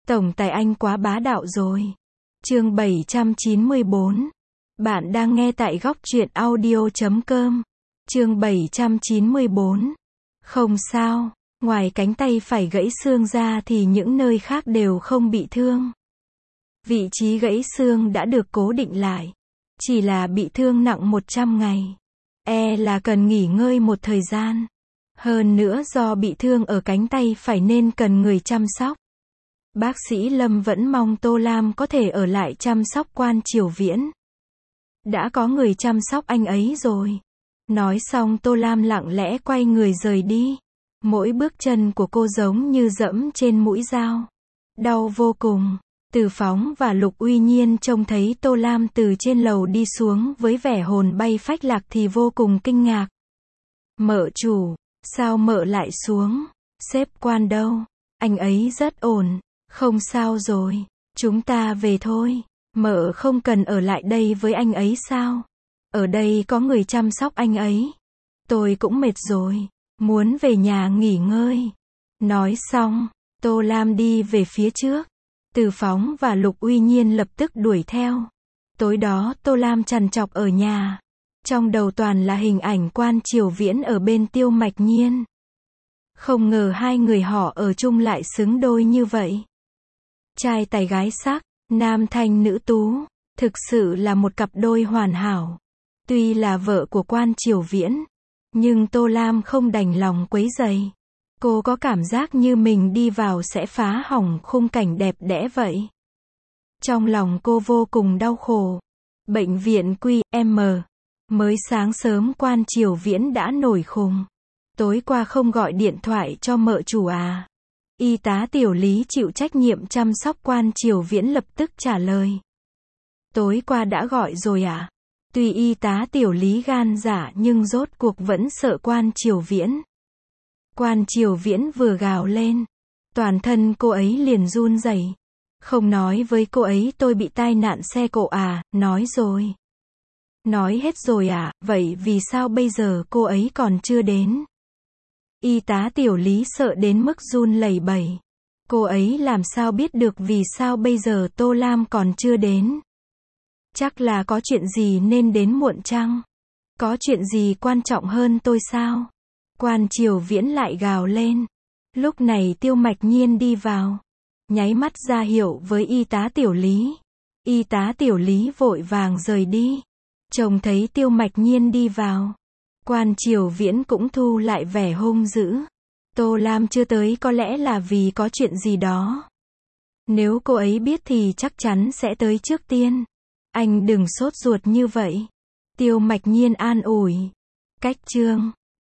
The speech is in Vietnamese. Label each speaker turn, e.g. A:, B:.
A: Tổng tài anh quá bá đạo rồi. Chương 794. Bạn đang nghe tại góc truyện audio.com. Chương 794. Không sao, ngoài cánh tay phải gãy xương ra thì những nơi khác đều không bị thương. Vị trí gãy xương đã được cố định lại. Chỉ là bị thương nặng 100 ngày. Là cần nghỉ ngơi một thời gian. Hơn nữa do bị thương ở cánh tay phải nên cần người chăm sóc. Bác sĩ Lâm vẫn mong Tô Lam có thể ở lại chăm sóc Quan Triều Viễn. Đã có người chăm sóc anh ấy rồi. Nói xong Tô Lam lặng lẽ quay người rời đi. Mỗi bước chân của cô giống như dẫm trên mũi dao. Đau vô cùng. Từ Phóng và Lục Uy Nhiên trông thấy Tô Lam từ trên lầu đi xuống với vẻ hồn bay phách lạc thì vô cùng kinh ngạc. Mợ chủ, sao mợ lại xuống? Sếp Quan đâu? Anh ấy rất ổn. Không sao rồi, chúng ta về thôi. Mợ không cần ở lại đây với anh ấy sao? Ở đây có người chăm sóc anh ấy. Tôi cũng mệt rồi, muốn về nhà nghỉ ngơi. Nói xong, Tô Lam đi về phía trước. Từ Phóng và Lục Uy Nhiên lập tức đuổi theo. Tối đó Tô Lam trằn trọc ở nhà. Trong đầu toàn là hình ảnh Quan Triều Viễn ở bên Tiêu Mạch Nhiên. Không ngờ hai người họ ở chung lại xứng đôi như vậy. Trai tài gái sắc, nam thanh nữ tú, thực sự là một cặp đôi hoàn hảo. Tuy là vợ của Quan Triều Viễn, nhưng Tô Lam không đành lòng quấy rầy. Cô có cảm giác như mình đi vào sẽ phá hỏng khung cảnh đẹp đẽ vậy. Trong lòng cô vô cùng đau khổ. Bệnh viện QM. Mới sáng sớm Quan Triều Viễn đã nổi khùng. Tối qua không gọi điện thoại cho mợ chủ à? Y tá Tiểu Lý chịu trách nhiệm chăm sóc Quan Triều Viễn lập tức trả lời. Tối qua đã gọi rồi à? Tuy y tá Tiểu Lý gan dạ nhưng rốt cuộc vẫn sợ Quan Triều Viễn. Quan Triều Viễn vừa gào lên. Toàn thân cô ấy liền run rẩy. Không nói với cô ấy tôi bị tai nạn xe cộ à? Nói rồi. Nói hết rồi à? Vậy vì sao bây giờ cô ấy còn chưa đến? Y tá Tiểu Lý sợ đến mức run lẩy bẩy. Cô ấy làm sao biết được vì sao bây giờ Tô Lam còn chưa đến? Chắc là có chuyện gì nên đến muộn chăng? Có chuyện gì quan trọng hơn tôi sao? Quan Triều Viễn lại gào lên. Lúc này Tiêu Mạch Nhiên đi vào. Nháy mắt ra hiệu với y tá Tiểu Lý. Y tá Tiểu Lý vội vàng rời đi. Trông thấy Tiêu Mạch Nhiên đi vào. Quan Triều Viễn cũng thu lại vẻ hung dữ. Tô Lam chưa tới có lẽ là vì có chuyện gì đó. Nếu cô ấy biết thì chắc chắn sẽ tới trước tiên. Anh đừng sốt ruột như vậy. Tiêu Mạch Nhiên an ủi. Cách chương